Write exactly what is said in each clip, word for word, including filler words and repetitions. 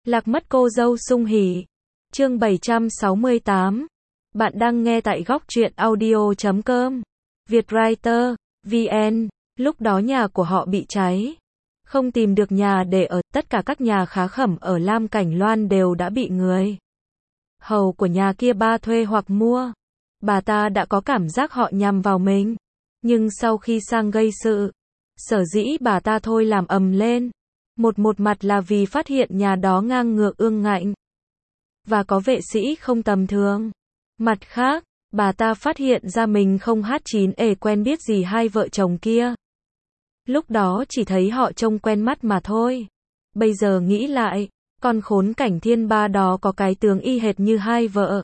Lạc mất cô dâu sung hỉ. Chương bảy trăm sáu mươi tám. Bạn đang nghe tại góc truyện audio chấm com. Vietwriter, vê en. Lúc đó nhà của họ bị cháy. Không tìm được nhà để ở, tất cả các nhà khá khẩm ở Lam Cảnh Loan đều đã bị người hầu của nhà kia ba thuê hoặc mua. Bà ta đã có cảm giác họ nhằm vào mình. Nhưng sau khi sang gây sự, sở dĩ bà ta thôi làm ầm lên. Một một mặt là vì phát hiện nhà đó ngang ngược ương ngạnh và có vệ sĩ không tầm thường. Mặt khác, bà ta phát hiện ra mình không hát chín ề quen biết gì hai vợ chồng kia. Lúc đó chỉ thấy họ trông quen mắt mà thôi. Bây giờ nghĩ lại, con khốn Cảnh Thiên Ba đó có cái tướng y hệt như hai vợ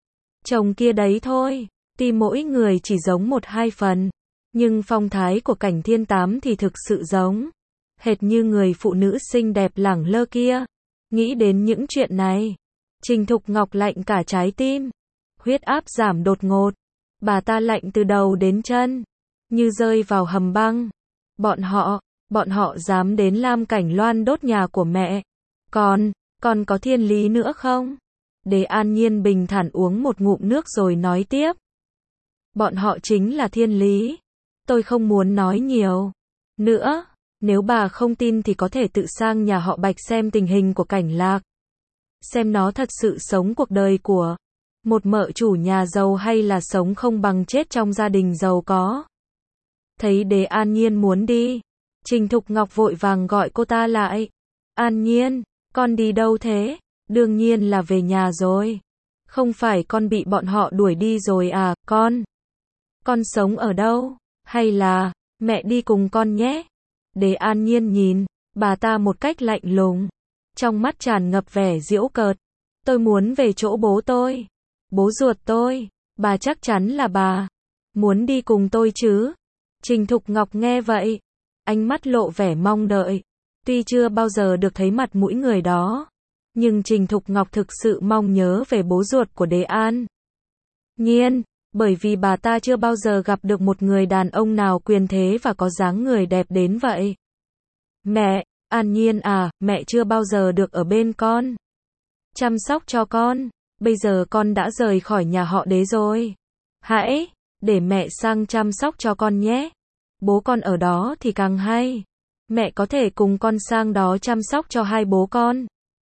chồng kia đấy thôi. Tuy mỗi người chỉ giống một hai phần, nhưng phong thái của Cảnh Thiên Tám thì thực sự giống hệt như người phụ nữ xinh đẹp lẳng lơ kia. Nghĩ đến những chuyện này, Trình Thục Ngọc lạnh cả trái tim. Huyết áp giảm đột ngột. Bà ta lạnh từ đầu đến chân, như rơi vào hầm băng. Bọn họ, bọn họ dám đến Lam Cảnh Loan đốt nhà của mẹ. Còn, còn có thiên lý nữa không? Đế An Nhiên bình thản uống một ngụm nước rồi nói tiếp. Bọn họ chính là thiên lý. Tôi không muốn nói nhiều nữa. Nếu bà không tin thì có thể tự sang nhà họ Bạch xem tình hình của Cảnh Lạc. Xem nó thật sự sống cuộc đời của một mợ chủ nhà giàu hay là sống không bằng chết trong gia đình giàu có. Thấy Đế An Nhiên muốn đi, Trình Thục Ngọc vội vàng gọi cô ta lại. An Nhiên, con đi đâu thế? Đương nhiên là về nhà rồi. Không phải con bị bọn họ đuổi đi rồi à, con? Con sống ở đâu? Hay là, mẹ đi cùng con nhé? Đế An Nhiên nhìn bà ta một cách lạnh lùng, trong mắt tràn ngập vẻ giễu cợt. Tôi muốn về chỗ bố tôi. Bố ruột tôi. Bà chắc chắn là bà muốn đi cùng tôi chứ? Trình Thục Ngọc nghe vậy, ánh mắt lộ vẻ mong đợi. Tuy chưa bao giờ được thấy mặt mũi người đó, nhưng Trình Thục Ngọc thực sự mong nhớ về bố ruột của Đế An Nhiên, bởi vì bà ta chưa bao giờ gặp được một người đàn ông nào quyền thế và có dáng người đẹp đến vậy. Mẹ, An Nhiên à, mẹ chưa bao giờ được ở bên con, chăm sóc cho con. Bây giờ con đã rời khỏi nhà họ Đế rồi. Hãy để mẹ sang chăm sóc cho con nhé. Bố con ở đó thì càng hay. Mẹ có thể cùng con sang đó chăm sóc cho hai bố con.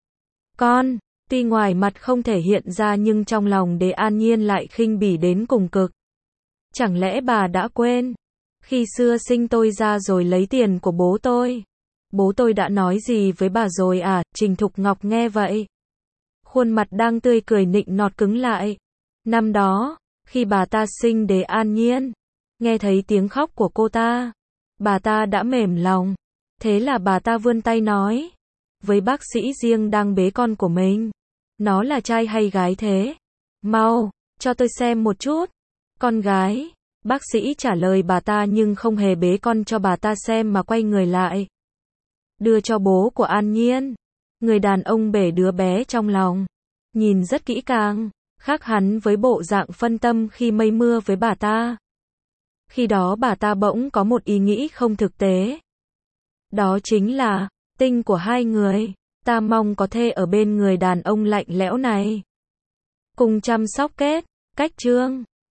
Con, tuy ngoài mặt không thể hiện ra nhưng trong lòng Đế An Nhiên lại khinh bỉ đến cùng cực. Chẳng lẽ bà đã quên, khi xưa sinh tôi ra rồi lấy tiền của bố tôi, bố tôi đã nói gì với bà rồi à? Trình Thục Ngọc nghe vậy, khuôn mặt đang tươi cười nịnh nọt cứng lại. Năm đó, khi bà ta sinh Đế An Nhiên, nghe thấy tiếng khóc của cô ta, bà ta đã mềm lòng. Thế là bà ta vươn tay nói với bác sĩ riêng đang bế con của mình. Nó là trai hay gái thế? Mau, cho tôi xem một chút. Con gái. Bác sĩ trả lời bà ta nhưng không hề bế con cho bà ta xem mà quay người lại, đưa cho bố của An Nhiên. Người đàn ông bế đứa bé trong lòng, nhìn rất kỹ càng, khác hẳn với bộ dạng phân tâm khi mây mưa với bà ta. Khi đó bà ta bỗng có một ý nghĩ không thực tế. Đó chính là, tinh của hai người, ta mong có thể ở bên người đàn ông lạnh lẽo này, cùng chăm sóc kết, cách chương.